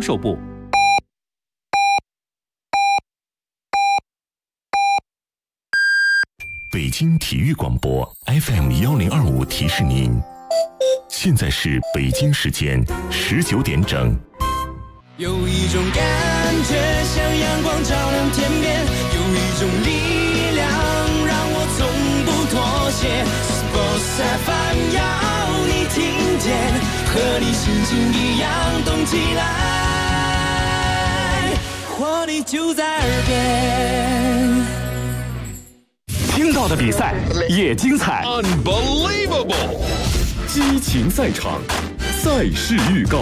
售部。 北京体育广播 FM1025提示您，现在是北京时间19点整。 有一种感觉像阳光照亮天边，有一种力量让我从不妥协。Sports FM 要你听见，和你心情一样动起来，活力就在耳边。 听到的比赛也精彩 Unbelievable 激情赛场，赛事预告。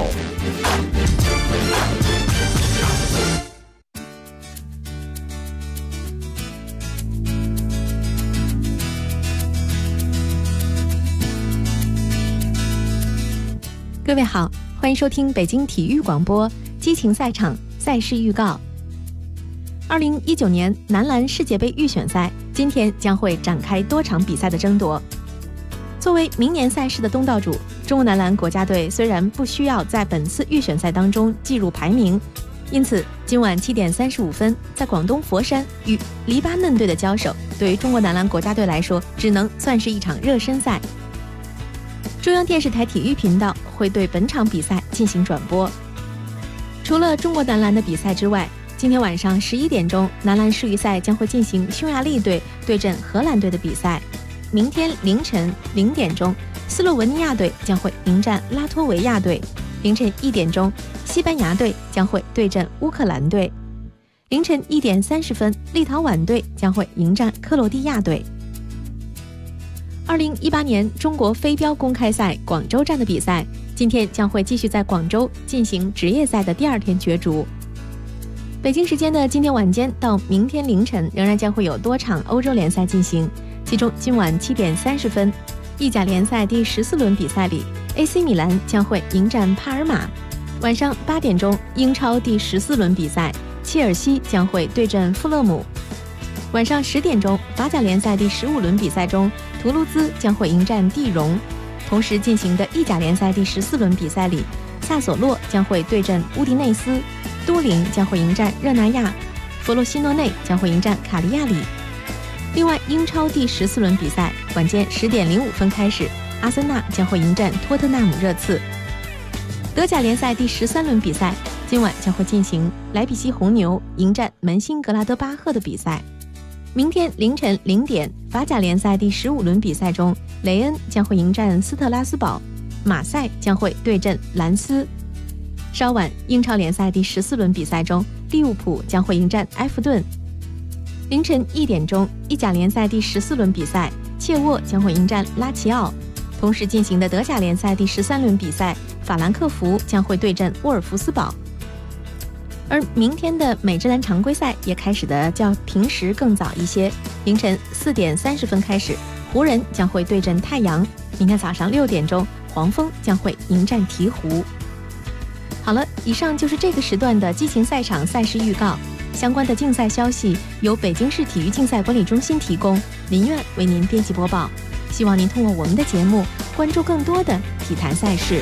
各位好，欢迎收听北京体育广播激情赛场赛事预告。2019年男篮世界杯预选赛今天将会展开多场比赛的争夺。作为明年赛事的东道主，中国男篮国家队虽然不需要在本次预选赛当中计入排名，因此今晚7点35分在广东佛山与黎巴嫩队的交手，对于中国男篮国家队来说只能算是一场热身赛。中央电视台体育频道会对本场比赛进行转播。除了中国男篮的比赛之外，今天晚上11点钟，男篮世预赛将会进行匈牙利队对阵荷兰队的比赛。明天凌晨0点钟，斯洛文尼亚队将会迎战拉脱维亚队。凌晨1点钟，西班牙队将会对阵乌克兰队。凌晨1点30分，立陶宛队将会迎战克罗地亚队。2018年中国飞镖公开赛广州站的比赛，今天将会继续在广州进行职业赛的第2天角逐。北京时间的今天晚间到明天凌晨，仍然将会有多场欧洲联赛进行，其中今晚7点30分，意甲联赛第14轮比赛里 AC 米兰将会迎战帕尔马。晚上8点钟，英超第14轮比赛，切尔西将会对阵富勒姆。晚上10点钟，法甲联赛第15轮比赛中，图卢兹将会迎战蒂荣。同时进行的意甲联赛第14轮比赛里，萨索洛将会对阵乌迪内斯，都灵将会迎战热那亚，佛罗西诺内将会迎战卡利亚里。另外，英超第14轮比赛晚间10点05分开始，阿森纳将会迎战托特纳姆热刺。德甲联赛第13轮比赛今晚将会进行莱比锡红牛迎战门兴格拉德巴赫的比赛。明天凌晨0点，法甲联赛第15轮比赛中，雷恩将会迎战斯特拉斯堡，马赛将会对阵兰斯。稍晚，英超联赛第14轮比赛中，利物浦将会迎战埃弗顿。凌晨1点钟，意甲联赛第14轮比赛，切沃将会迎战拉齐奥。同时进行的德甲联赛第13轮比赛，法兰克福将会对阵沃尔夫斯堡。而明天的美职篮常规赛也开始的较平时更早一些，凌晨4点30分开始，湖人将会对阵太阳。明天早上6点钟，黄蜂将会迎战鹈鹕。好了，以上就是这个时段的激情赛场赛事预告。相关的竞赛消息由北京市体育竞赛管理中心提供，林苑为您编辑播报。希望您通过我们的节目关注更多的体坛赛事。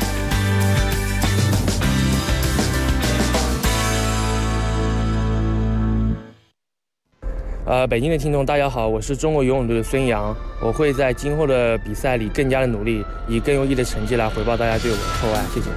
北京的听众大家好，我是中国游泳队的孙杨，我会在今后的比赛里更加的努力，以更优异的成绩来回报大家对我的厚爱，谢谢。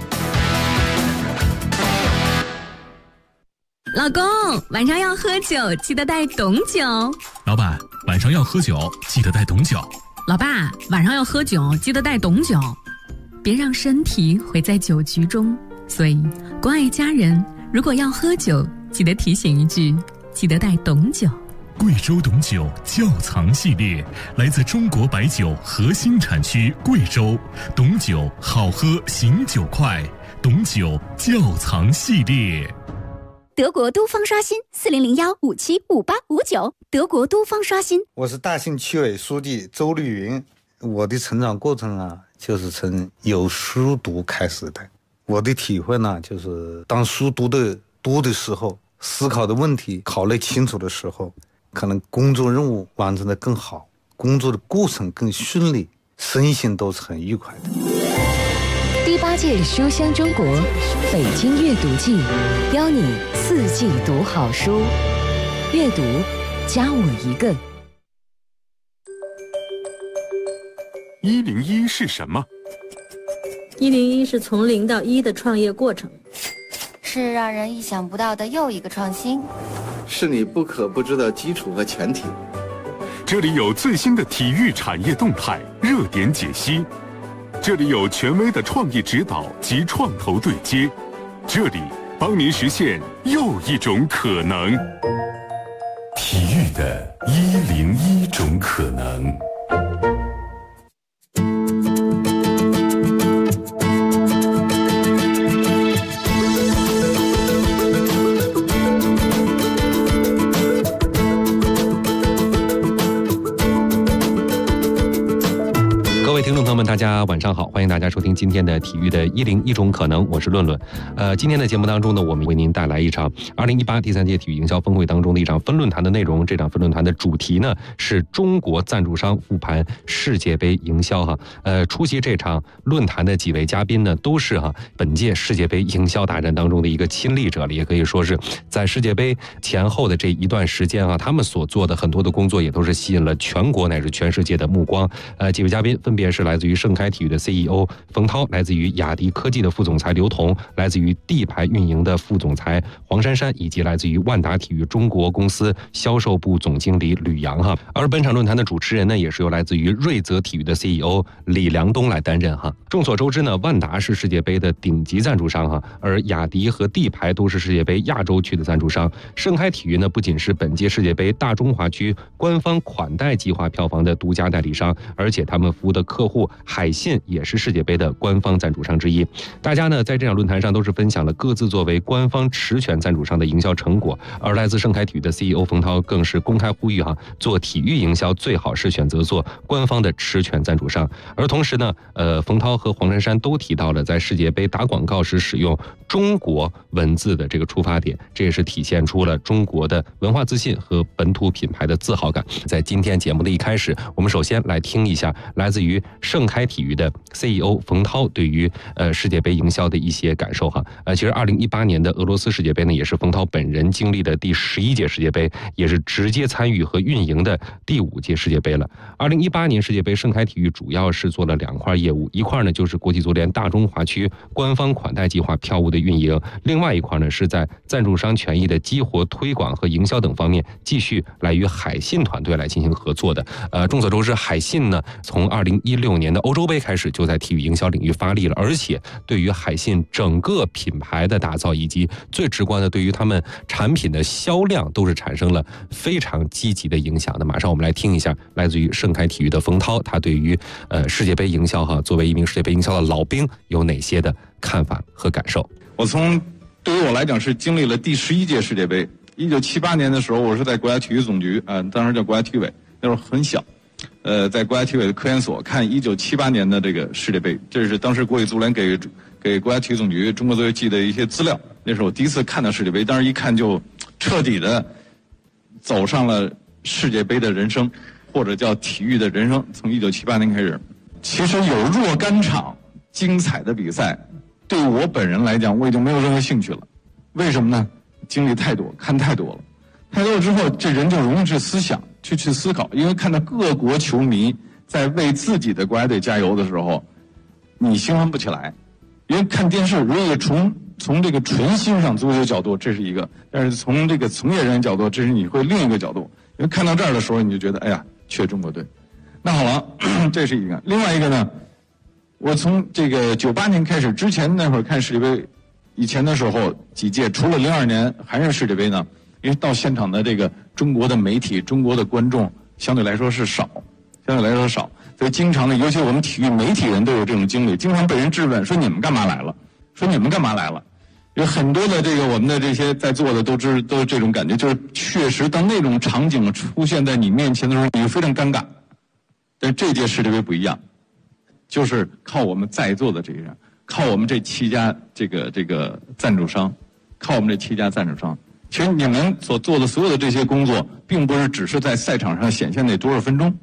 老公，晚上要喝酒，记得带董酒。 老板，晚上要喝酒，记得带董酒。 老爸，晚上要喝酒，记得带董酒。别让身体毁在酒局中。所以，关爱家人，如果要喝酒，记得提醒一句，记得带董酒。 贵州董酒窖藏系列来自中国白酒核心产区贵州，董酒好喝醒酒快，董酒窖藏系列。 德国都方刷新4001575859，德国都方刷新。 我是大兴区委书记周丽云。我的成长过程啊，就是从有书读开始的。我的体会呢，就是当书读的多的时候，思考的问题考虑清楚的时候，可能工作任务完成的更好，工作的过程更顺利，身心都是很愉快的。 第8届书香中国北京阅读季，邀你4季读好书，阅读加我一个。 101是什么 ？101是从0到1的创业过程， 是让人意想不到的又一个创新， 是你不可不知的基础和前提。 这里有最新的体育产业动态、热点解析，这里有权威的创意指导及创投对接，这里帮您实现又一种可能。 体育的101种可能。 各位听众朋友们，大家晚上好，欢迎大家收听今天的体育的101种可能，我是论论。今天的节目当中呢，我们为您带来一场2018第3届体育营销峰会当中的一场分论坛的内容。这场分论坛的主题呢是中国赞助商复盘世界杯营销哈。出席这场论坛的几位嘉宾呢，都是本届世界杯营销大战当中的一个亲历者了，也可以说是在世界杯前后的这一段时间他们所做的很多的工作也都是吸引了全国乃至全世界的目光。几位嘉宾分别是来自于盛开体育的 CEO 冯涛，来自于雅迪科技的副总裁刘彤，来自于地牌运营的副总裁黄珊珊，以及来自于万达体育中国公司销售部总经理吕阳哈。而本场论坛的主持人呢，也是由来自于瑞泽体育的 CEO 李良东来担任哈。众所周知呢，万达是世界杯的顶级赞助商哈，而雅迪和地牌都是世界杯亚洲区的赞助商。盛开体育呢，不仅是本届世界杯大中华区官方款待计划票房的独家代理商，而且他们服务的客户海信也是世界杯的官方赞助商之一。大家呢在这场论坛上都是分享了各自作为官方持权赞助商的营销成果，而来自盛开体育的 CEO 冯涛更是公开呼吁做体育营销最好是选择做官方的持权赞助商。而同时呢，冯涛和黄珊珊都提到了在世界杯打广告时使用中国文字的这个出发点，这也是体现出了中国的文化自信和本土品牌的自豪感。在今天节目的一开始，我们首先来听一下来自于盛开体育的 CEO 冯涛对于世界杯营销的一些感受哈。其实2018年的俄罗斯世界杯呢，也是冯涛本人经历的第11届世界杯，也是直接参与和运营的第5届世界杯了。2018年世界杯，盛开体育主要是做了2块业务，一块呢就是国际足联大中华区官方款待计划票务的运营，另外一块呢是在赞助商权益的激活、推广和营销等方面继续来与海信团队来进行合作的。众所周知，海信呢从2016年的欧洲杯开始就在体育营销领域发力了，而且对于海信整个品牌的打造以及最直观的对于他们产品的销量都是产生了非常积极的影响的。马上我们来听一下来自于盛开体育的冯涛，他对于世界杯营销作为一名世界杯营销的老兵有哪些的看法和感受。 对于我来讲是经历了第11届世界杯。1978年的时候，我是在国家体育总局当时叫国家体委，那时候很小，在国家体委的科研所看1978年的这个世界杯，这是当时国际足联给国家体育总局中国足球系的一些资料。那是我第一次看到世界杯，当时一看就彻底的走上了世界杯的人生，或者叫体育的人生。从1978年开始，其实有若干场精彩的比赛，对我本人来讲，我已经没有任何兴趣了。为什么呢？经历太多，看太多了。太多了之后，这人就容易去思想，去思考。因为看到各国球迷在为自己的国家队加油的时候，你兴奋不起来。因为看电视，如果从这个纯欣赏足球角度，这是一个；但是从这个从业人员角度，这是你会另一个角度。因为看到这儿的时候，你就觉得，哎呀，缺中国队。那好了，这是一个。另外一个呢，我从这个98年开始，之前那会儿看世界杯，以前的时候几届，除了02年韩日世界杯呢，因为到现场的这个中国的媒体、中国的观众相对来说是少，所以经常呢，尤其我们体育媒体人都有这种经历，经常被人质问说你们干嘛来了？有很多的这个我们的这些在座的都是这种感觉，就是确实当那种场景出现在你面前的时候，你就非常尴尬。但是这届世界杯不一样，就是靠我们在座的这些人，靠我们这7家这个赞助商，其实你们所做的所有的这些工作，并不是只是在赛场上显现那多少分钟，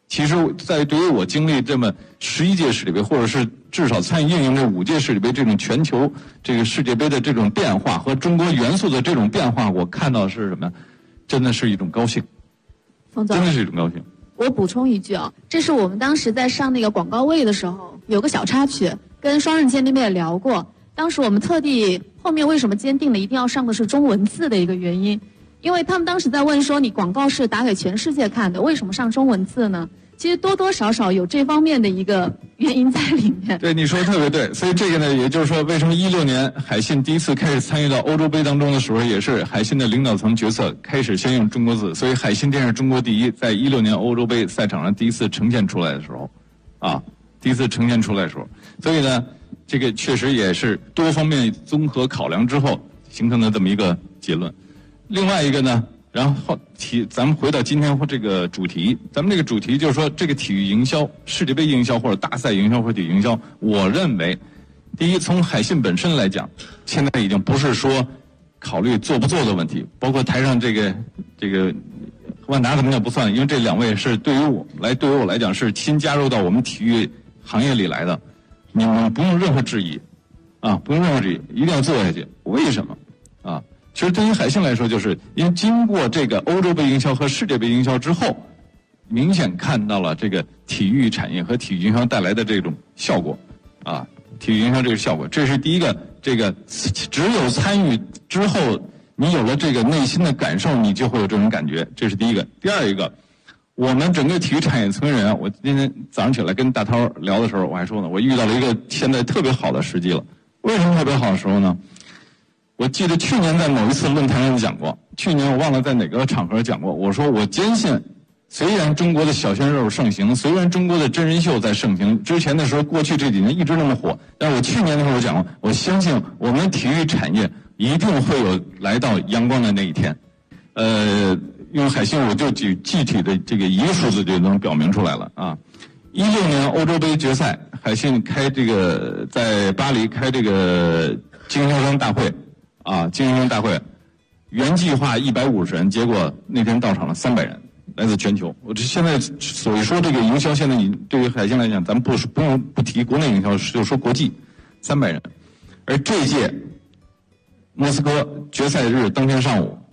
其实，对于我经历这么11届世界杯，或者是至少参与运营这5届世界杯这种全球这个世界杯的这种变化和中国元素的这种变化，我看到的是什么？真的是一种高兴， 冯总， 真的是一种高兴。 我补充一句啊，这是我们当时在上那个广告位的时候有个小插曲，跟双刃剑那边也聊过。当时我们特地后面为什么坚定了一定要上的是中文字的一个原因，因为他们当时在问说，你广告是打给全世界看的，为什么上中文字呢？其实多多少少有这方面的一个原因在里面。 对，你说的特别对。所以这个呢，也就是说，为什么16年海信第一次开始参与到欧洲杯当中的时候，也是海信的领导层决策开始先用中国字，所以海信电视中国第一，在16年欧洲杯赛场上第一次呈现出来的时候，第一次呈现出来的时候，所以呢，这个确实也是多方面综合考量之后形成的这么一个结论。另外一个呢，然后咱们回到今天这个主题，咱们这个主题就是说，这个体育营销、世界杯营销或者大赛营销或者体育营销，我认为，第一，从海信本身来讲，现在已经不是说考虑做不做的问题，包括台上这个万达可能也不算，因为这2位是对于我来讲是新加入到我们体育行业里来的，你们不用任何质疑，不用任何质疑，一定要做下去。为什么？其实对于海信来说，就是因为经过这个欧洲杯营销和世界杯营销之后，明显看到了这个体育产业和体育营销带来的这种效果，体育营销这个效果，这是第一个。这个只有参与之后，你有了这个内心的感受，你就会有这种感觉，这是第一个。第二一个，我们整个体育产业村人，我今天早上起来跟大涛聊的时候，我还说呢，我遇到了一个现在特别好的时机了。为什么特别好的时候呢？我记得去年在某一次论坛上讲过，去年我忘了在哪个场合讲过，我说我坚信，虽然中国的小鲜肉盛行，虽然中国的真人秀在盛行，之前的时候过去这几年一直那么火，但我去年的时候讲过，我相信我们体育产业一定会有来到阳光的那一天。用海信我就举具体的这个一个数字就能表明出来了16年欧洲杯决赛，海信开这个在巴黎开这个经销商大会经销商大会，原计划150人，结果那天到场了300人，来自全球。我这现在所以说这个营销，现在你对于海信来讲，咱们不提国内营销，就说国际，300人。而这届莫斯科决赛日当天上午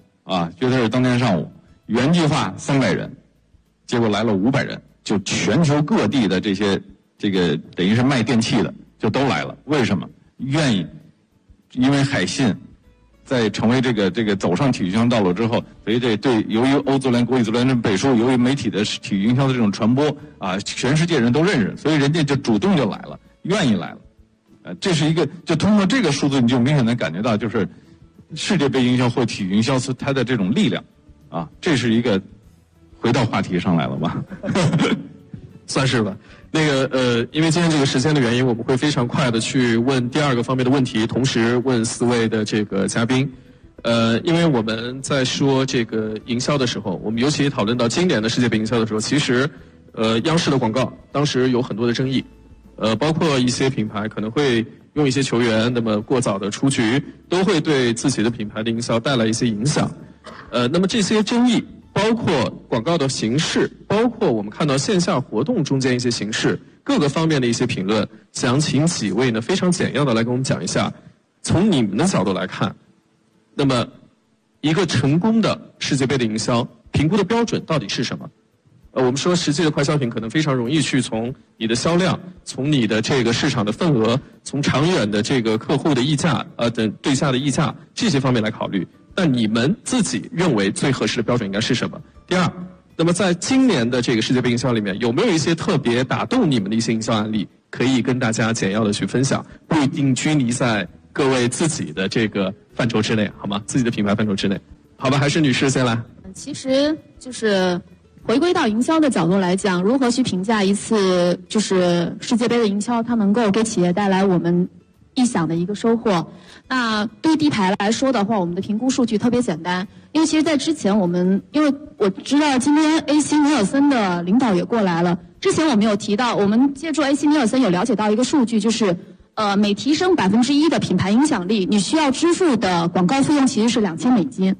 原计划300人，结果来了500人，就全球各地的这个等于是卖电器的就都来了。为什么？愿意，因为海信在成为这个走上体育营销道路之后，所以由于欧足联、国际足联的背书，由于媒体的体育营销的这种传播全世界人都认识，所以人家就主动就来了，愿意来了。这是一个，就通过这个数字，你就明显能感觉到，就是世界杯营销或体育营销它的这种力量这是一个回到话题上来了吧？ 算是吧。因为今天这个时间的原因，我们会非常快的去问第2个方面的问题，同时问4位的这个嘉宾。因为我们在说这个营销的时候，我们尤其讨论到今年的世界杯营销的时候，其实央视的广告当时有很多的争议，包括一些品牌可能会用一些球员那么过早的出局，都会对自己的品牌的营销带来一些影响。那么这些争议，包括广告的形式，包括我们看到线下活动中间一些形式，各个方面的一些评论，想请几位呢非常简要的来跟我们讲一下，从你们的角度来看，那么一个成功的世界杯的营销评估的标准到底是什么？我们说实际的快消品可能非常容易去从你的销量，从你的这个市场的份额，从长远的这个客户的溢价等对价的溢价这些方面来考虑。但你们自己认为最合适的标准应该是什么？第2，那么在今年的这个世界杯营销里面，有没有一些特别打动你们的一些营销案例，可以跟大家简要的去分享？不一定拘泥在各位自己的这个范畴之内，好吗？自己的品牌范畴之内，好吧？还是女士先来。 其实就是回归到营销的角度来讲，如何去评价一次就是世界杯的营销，它能够给企业带来我们意想的一个收获。那对于地牌来说的话，我们的评估数据特别简单，因为其实在之前因为我知道今天 AC 尼尔森的领导也过来了，之前我们有提到，我们借助 AC 尼尔森有了解到一个数据，就是每提升1%的品牌影响力，你需要支付的广告费用其实是$2000。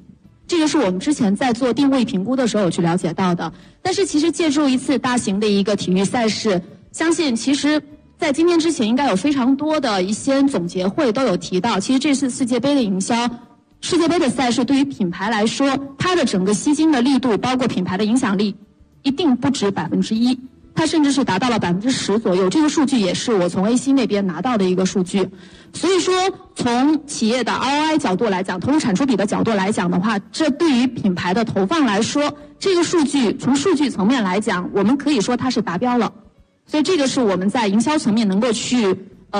这个是我们之前在做定位评估的时候有去了解到的。但是其实借助一次大型的一个体育赛事，相信其实在今天之前应该有非常多的一些总结会都有提到，其实这次世界杯的营销，世界杯的赛事对于品牌来说，它的整个吸金的力度，包括品牌的影响力，一定不止1%，它甚至是达到了10%左右。这个数据也是我从 AC 那边拿到的一个数据。所以说，从企业的 ROI 角度来讲，投入产出比的角度来讲的话，这对于品牌的投放来说，这个数据从数据层面来讲，我们可以说它是达标了。所以这个是我们在营销层面能够去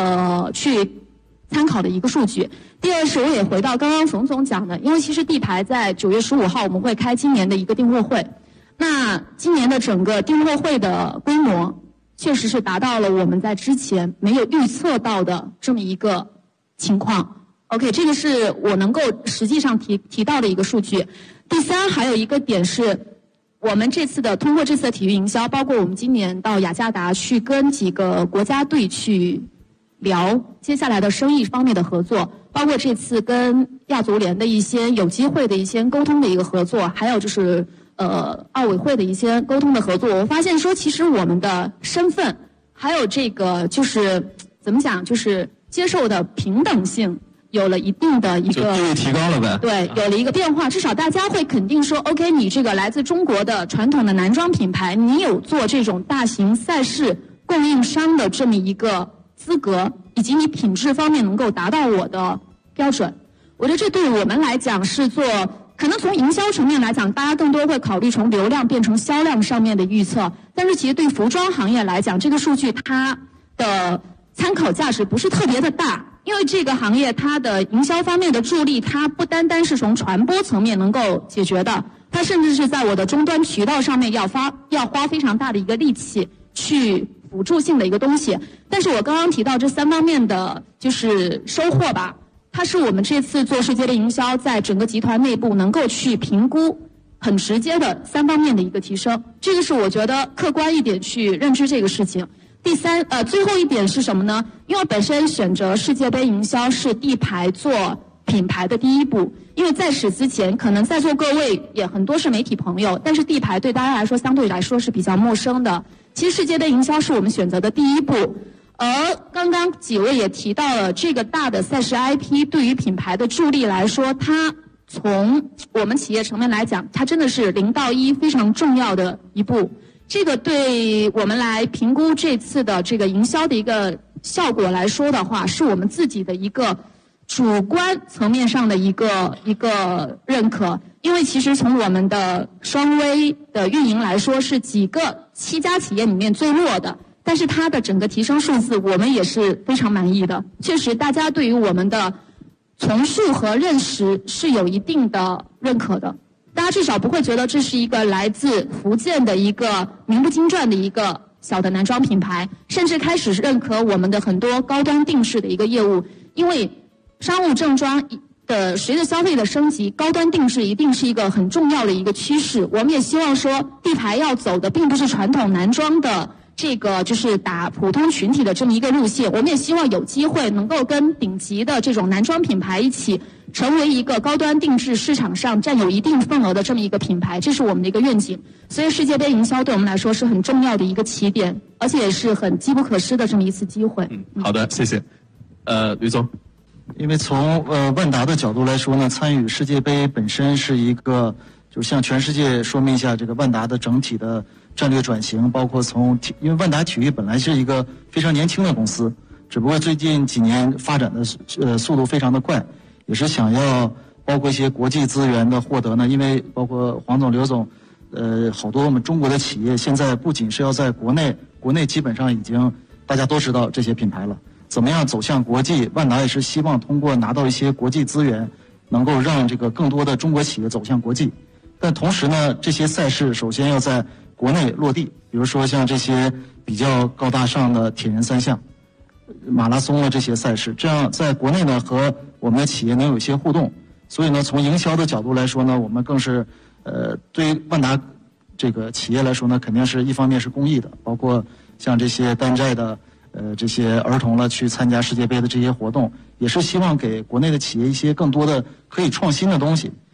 参考的一个数据。第二是我也回到刚刚冯总讲的，因为其实地牌在9月15号我们会开今年的一个订货会，那今年的整个订货会的规模确实是达到了我们在之前没有预测到的这么一个情况。OK， 这个是我能够实际上提到的一个数据。第三，还有一个点是，我们这次的通过这次的体育营销，包括我们今年到雅加达去跟几个国家队去聊接下来的生意方面的合作，包括这次跟亚足联的一些有机会的一些沟通的一个合作，还有就是奥委会的一些沟通的合作。我发现说，其实我们的身份还有这个就是怎么讲，就是接受的平等性有了一定的一个地位提高了呗？ 对，有了一个变化，至少大家会肯定说 ，OK， 你这个来自中国的传统的男装品牌，你有做这种大型赛事供应商的这么一个资格，以及你品质方面能够达到我的标准。我觉得这对我们来讲是做，可能从营销层面来讲，大家更多会考虑从流量变成销量上面的预测，但是其实对服装行业来讲，这个数据它的参考价值不是特别的大。因为这个行业它的营销方面的助力，它不单单是从传播层面能够解决的，它甚至是在我的终端渠道上面要花非常大的一个力气去辅助性的一个东西。但是我刚刚提到这3方面的就是收获吧，它是我们这次做世界杯营销在整个集团内部能够去评估很直接的3方面的一个提升，这个是我觉得客观一点去认知这个事情。第三，最后一点是什么呢？因为本身选择世界杯营销是地牌做品牌的第一步，因为在此之前，可能在座各位也很多是媒体朋友，但是地牌对大家来说相对来说是比较陌生的。其实世界杯营销是我们选择的第一步，而刚刚几位也提到了这个大的赛事 IP 对于品牌的助力来说，它从我们企业层面来讲，它真的是0到1非常重要的一步。这个对我们来评估这次的这个营销的一个效果来说的话，是我们自己的一个主观层面上的一个认可。因为其实从我们的双微的运营来说，是几个7家企业里面最弱的，但是它的整个提升数字我们也是非常满意的。确实大家对于我们的从数和认识是有一定的认可的，大家至少不会觉得这是一个来自福建的一个名不经传的一个小的男装品牌，甚至开始认可我们的很多高端定制的一个业务。因为商务正装的随着消费的升级，高端定制一定是一个很重要的一个趋势。我们也希望说，地牌要走的并不是传统男装的这个就是打普通群体的这么一个路线，我们也希望有机会能够跟顶级的这种男装品牌一起成为一个高端定制市场上占有一定份额的这么一个品牌，这是我们的一个愿景。所以世界杯营销对我们来说是很重要的一个起点，而且也是很机不可失的这么一次机会。 好的，谢谢。吕总。 因为从万达的角度来说呢，参与世界杯本身是一个，就是向全世界说明一下这个万达的整体的战略转型，包括因为万达体育本来是一个非常年轻的公司，只不过最近几年发展的速度非常的快，也是想要包括一些国际资源的获得呢，因为包括黄总、刘总，好多我们中国的企业现在不仅是要在国内基本上已经大家都知道这些品牌了。怎么样走向国际？万达也是希望通过拿到一些国际资源，能够让这个更多的中国企业走向国际。但同时呢，这些赛事首先要在国内落地，比如说像这些比较高大上的铁人3项、马拉松的这些赛事，这样在国内呢和我们的企业能有一些互动。所以呢，从营销的角度来说呢，我们更是对于万达这个企业来说呢，肯定是一方面是公益的，包括像这些担债的。这些儿童了去参加世界杯的这些活动，也是希望给国内的企业一些更多的可以创新的东西。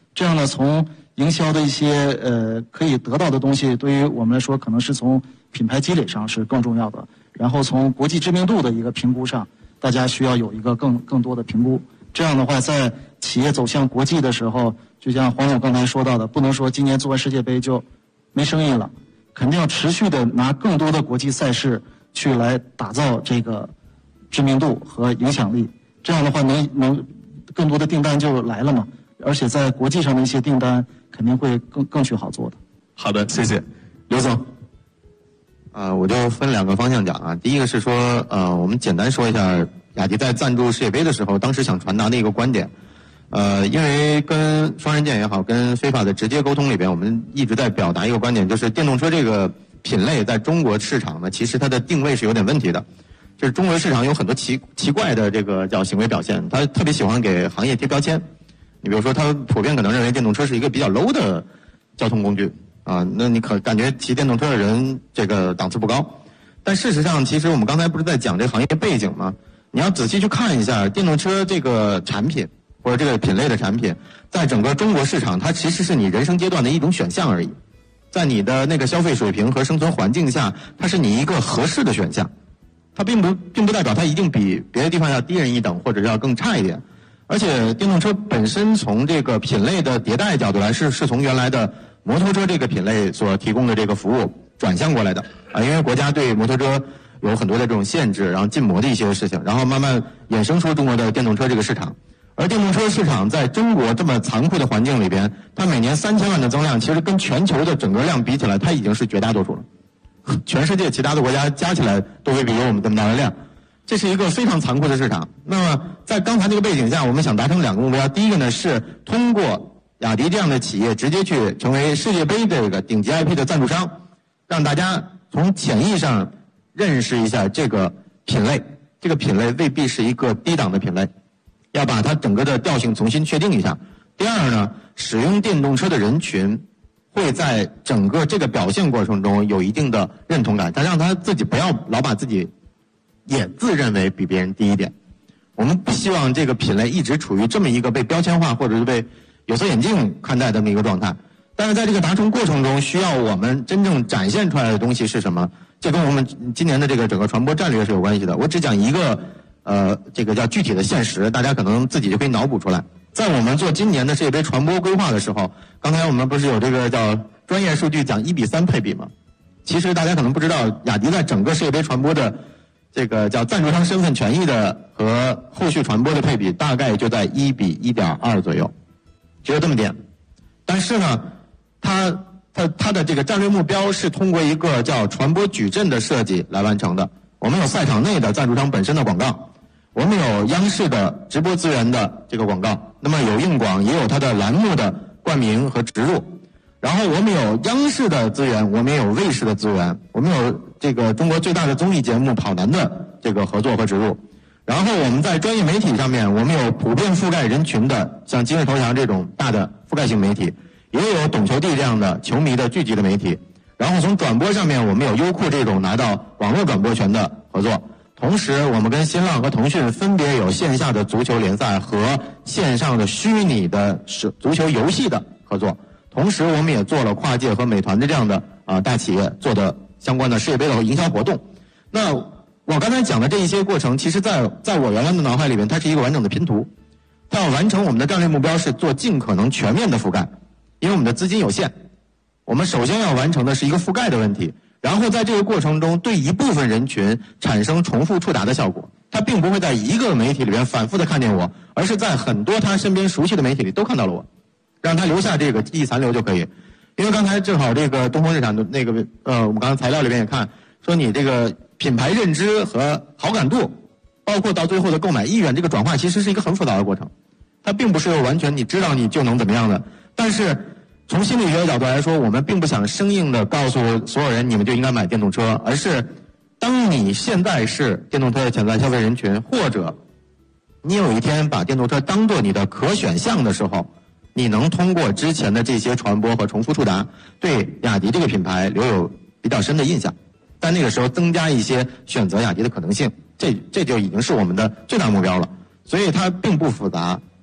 这样呢，从营销的一些可以得到的东西，对于我们来说，可能是从品牌积累上是更重要的。然后从国际知名度的一个评估上，大家需要有一个更多的评估。这样的话，在企业走向国际的时候，就像黄总刚才说到的，不能说今年做完世界杯就没生意了，肯定要持续的拿更多的国际赛事去来打造这个知名度和影响力。这样的话，能更多的订单就来了嘛。而且在国际上的一些订单肯定会更去好做的。 好的，谢谢，刘总。 我就分两个方向讲啊。第一个是说，我们简单说一下雅迪在赞助世界杯的时候，当时想传达的一个观点。因为跟双刃剑也好，跟非法的直接沟通里边，我们一直在表达一个观点，就是电动车这个品类在中国市场呢，其实它的定位是有点问题的。就是中国市场有很多奇怪的这个叫行为表现，它特别喜欢给行业贴标签。你比如说，他普遍可能认为电动车是一个比较 low 的交通工具啊，那你感觉骑电动车的人这个档次不高。但事实上，其实我们刚才不是在讲这个行业背景吗？你要仔细去看一下电动车这个产品或者这个品类的产品，在整个中国市场，它其实是你人生阶段的一种选项而已。在你的那个消费水平和生存环境下，它是你一个合适的选项，它并不代表它一定比别的地方要低人一等或者要更差一点。而且电动车本身从这个品类的迭代角度来是从原来的摩托车这个品类所提供的这个服务转向过来的啊，因为国家对摩托车有很多的这种限制，然后禁摩的一些事情，然后慢慢衍生出中国的电动车这个市场。而电动车市场在中国这么残酷的环境里边，它每年3000万的增量，其实跟全球的整个量比起来，它已经是绝大多数了。全世界其他的国家加起来都会比有我们这么大的量。这是一个非常残酷的市场。那么在刚才这个背景下，我们想达成两个目标。第一个呢是通过雅迪这样的企业直接去成为世界杯这个顶级 IP 的赞助商，让大家从潜意上认识一下这个品类。这个品类未必是一个低档的品类，要把它整个的调性重新确定一下。第二呢，使用电动车的人群会在整个这个表现过程中有一定的认同感，他让他自己不要老把自己也自认为比别人低一点。我们不希望这个品类一直处于这么一个被标签化或者是被有色眼镜看待的这么一个状态。但是在这个达成过程中，需要我们真正展现出来的东西是什么？这跟我们今年的这个整个传播战略是有关系的。我只讲一个这个叫具体的现实，大家可能自己就可以脑补出来。在我们做今年的世界杯传播规划的时候，刚才我们不是有这个叫专业数据讲1:3配比吗？其实大家可能不知道，雅迪在整个世界杯传播的这个叫赞助商身份权益的和后续传播的配比大概就在1:1.2左右，只有这么点。但是呢，它的这个战略目标是通过一个叫传播矩阵的设计来完成的。我们有赛场内的赞助商本身的广告，我们有央视的直播资源的这个广告，那么有硬广，也有它的栏目的冠名和植入。然后我们有央视的资源，我们也有卫视的资源，我们有这个中国最大的综艺节目《跑男》的这个合作和植入。然后我们在专业媒体上面，我们有普遍覆盖人群的，像今日头条这种大的覆盖性媒体，也有懂球帝这样的球迷的聚集的媒体。然后从转播上面，我们有优酷这种拿到网络转播权的合作。同时，我们跟新浪和腾讯分别有线下的足球联赛和线上的虚拟的足球游戏的合作。同时，我们也做了跨界和美团的这样的大企业做的相关的世界杯的营销活动。那我刚才讲的这一些过程，其实在我原来的脑海里面，它是一个完整的拼图。它要完成我们的战略目标是做尽可能全面的覆盖，因为我们的资金有限。我们首先要完成的是一个覆盖的问题，然后在这个过程中对一部分人群产生重复触达的效果。他并不会在一个媒体里边反复的看见我，而是在很多他身边熟悉的媒体里都看到了我，让他留下这个记忆残留就可以。因为刚才正好这个东风日产的那个我们刚才材料里边也看说，你这个品牌认知和好感度，包括到最后的购买意愿，这个转化其实是一个很复杂的过程，它并不是完全你知道你就能怎么样的。但是从心理学的角度来说，我们并不想生硬的告诉所有人你们就应该买电动车，而是当你现在是电动车的潜在消费人群，或者你有一天把电动车当做你的可选项的时候，你能通过之前的这些传播和重复触达，对雅迪这个品牌留有比较深的印象，在那个时候增加一些选择雅迪的可能性，这就已经是我们的最大目标了。所以它并不复杂，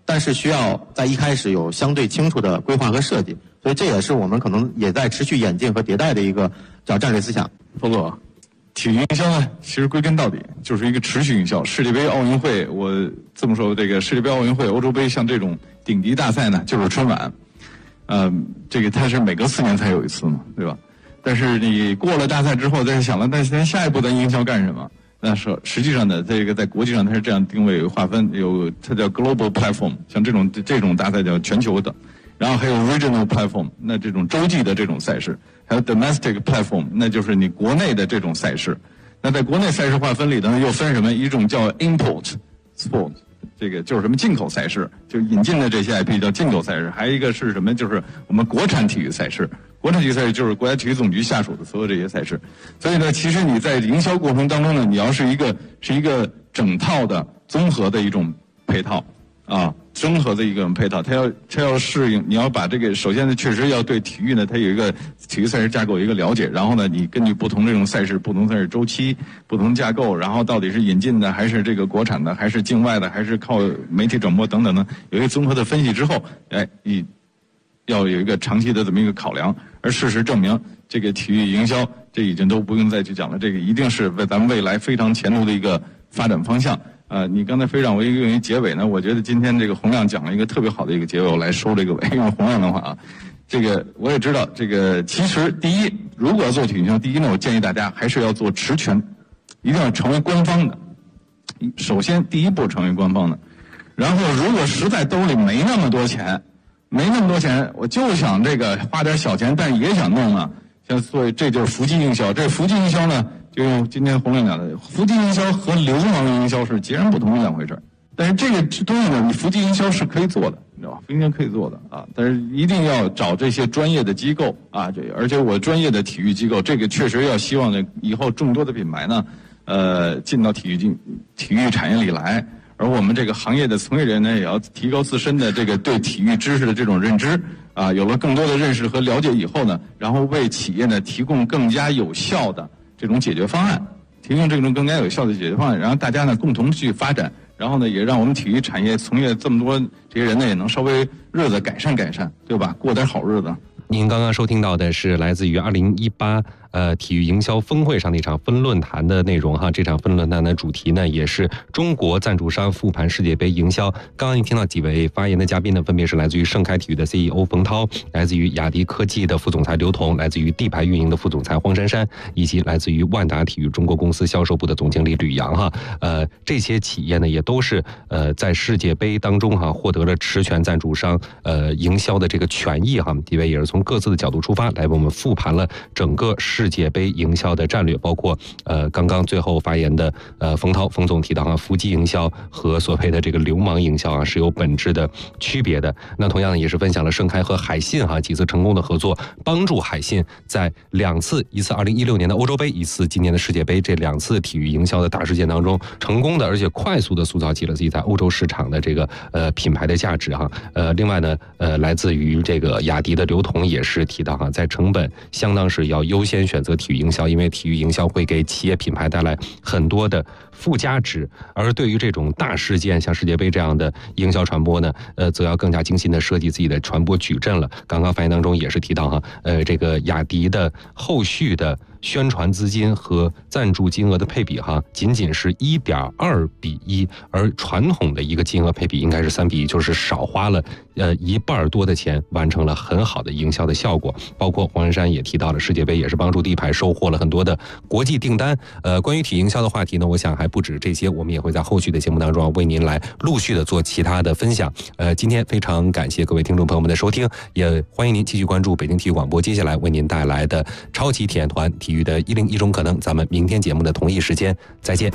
但是需要在一开始有相对清楚的规划和设计，所以这也是我们可能也在持续演进和迭代的一个叫战略思想。 冯总，体育营销呢，其实归根到底就是一个持续营销。世界杯、奥运会，我这么说，这个世界杯、奥运会、欧洲杯，像这种顶级大赛呢，就是春晚。这个它是每隔4年才有一次嘛，对吧？但是你过了大赛之后，再想了，但是咱下一步咱营销干什么？那实际上呢，这个在国际上它是这样定位划分，它叫 global platform， 像这种大赛叫全球的，然后还有 regional platform， 那这种洲际的这种赛事，还有 domestic platform， 那就是你国内的这种赛事。那在国内赛事划分里呢，又分什么？一种叫 import sport， 这个就是什么进口赛事，就是引进的这些 IP 叫进口赛事。还有一个是什么？就是我们国产体育赛事。国产体育赛事就是国家体育总局下属的所有这些赛事，所以呢，其实你在营销过程当中呢，你要是一个整套的综合的一种配套啊，综合的一个配套，它要适应，你要把这个首先呢，确实要对体育呢，它有一个体育赛事架构有一个了解，然后呢，你根据不同这种赛事、不同赛事周期、不同架构，然后到底是引进的还是这个国产的，还是境外的，还是靠媒体转播等等呢，有一个综合的分析之后，你要有一个长期的这么一个考量。而事实证明，这个体育营销这已经都不用再去讲了，这个一定是为咱们未来非常前途的一个发展方向。你刚才非让我用于结尾呢，我觉得今天这个洪亮讲了一个特别好的一个结尾，我来收这个尾。用洪亮的话啊，这个我也知道，这个其实第一，如果要做体育营销，第一呢，我建议大家还是要做持权，一定要成为官方的。首先第一步成为官方的，然后如果实在兜里没那么多钱，我就想这个花点小钱，但是也想弄啊。所以这就是伏击营销。这伏击营销呢，就用今天洪亮讲的，伏击营销和流氓营销是截然不同的两回事。但是这个东西呢，你伏击营销是可以做的，你知道吧？应该可以做的啊。但是一定要找这些专业的机构啊，而且我专业的体育机构，这个确实要希望呢，以后众多的品牌呢，进到体育产业里来。而我们这个行业的从业人呢，也要提高自身的这个对体育知识的这种认知啊，有了更多的认识和了解以后呢，然后为企业呢提供更加有效的这种解决方案，然后大家呢共同去发展，然后呢也让我们体育产业从业这么多这些人呢也能稍微日子改善，对吧？过点好日子。 您刚刚收听到的是来自于2018体育营销峰会上的一场分论坛的内容哈。这场分论坛的主题呢，也是中国赞助商复盘世界杯营销。刚刚您听到几位发言的嘉宾呢，分别是来自于盛开体育的 CEO 冯涛，来自于雅迪科技的副总裁刘彤，来自于地牌运营的副总裁黄珊珊，以及来自于万达体育中国公司销售部的总经理吕阳哈。这些企业呢，也都是在世界杯当中哈获得了持权赞助商营销的这个权益哈。几位也是从各自的角度出发，来为我们复盘了整个世界杯营销的战略，包括刚刚最后发言的冯涛冯总提到啊，伏击营销和所谓的这个流氓营销啊是有本质的区别的。那同样呢，也是分享了盛开和海信哈几次成功的合作，帮助海信在2次，一次2016年的欧洲杯，一次今年的世界杯这2次体育营销的大事件当中，成功的而且快速的塑造起了自己在欧洲市场的这个品牌的价值哈。另外呢，来自于这个雅迪的刘彤也是提到哈，在成本相当是要优先选择体育营销，因为体育营销会给企业品牌带来很多的附加值，而对于这种大事件像世界杯这样的营销传播呢，则要更加精心的设计自己的传播矩阵了。刚刚发言当中也是提到哈，这个雅迪的后续的宣传资金和赞助金额的配比哈，仅仅是1.2比1，而传统的一个金额配比应该是3比1，就是少花了1半多的钱，完成了很好的营销的效果。包括黄珊珊也提到了，世界杯也是帮助地牌收获了很多的国际订单。关于体育营销的话题呢，我想还不止这些，我们也会在后续的节目当中为您来陆续的做其他的分享。今天非常感谢各位听众朋友们的收听，也欢迎您继续关注北京体育广播接下来为您带来的超级体验团体育的101种可能。咱们明天节目的同一时间再见。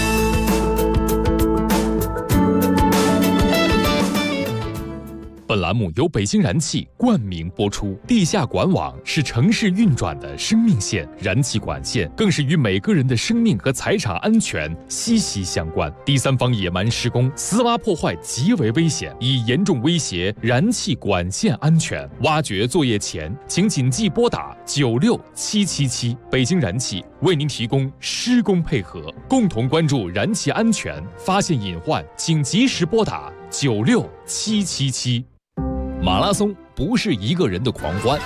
本栏栏目由北京燃气冠名播出。地下管网是城市运转的生命线，燃气管线更是与每个人的生命和财产安全息息相关。第三方野蛮施工、私挖破坏极为危险，已严重威胁燃气管线安全。挖掘作业前，请谨记拨打96777。北京燃气为您提供施工配合，共同关注燃气安全，发现隐患请及时拨打96777。马拉松不是一个人的狂欢，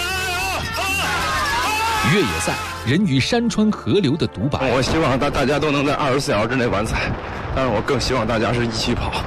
越野赛人与山川河流的独白。 我希望大家都能在24小时之内完赛，但是我更希望大家是一起跑。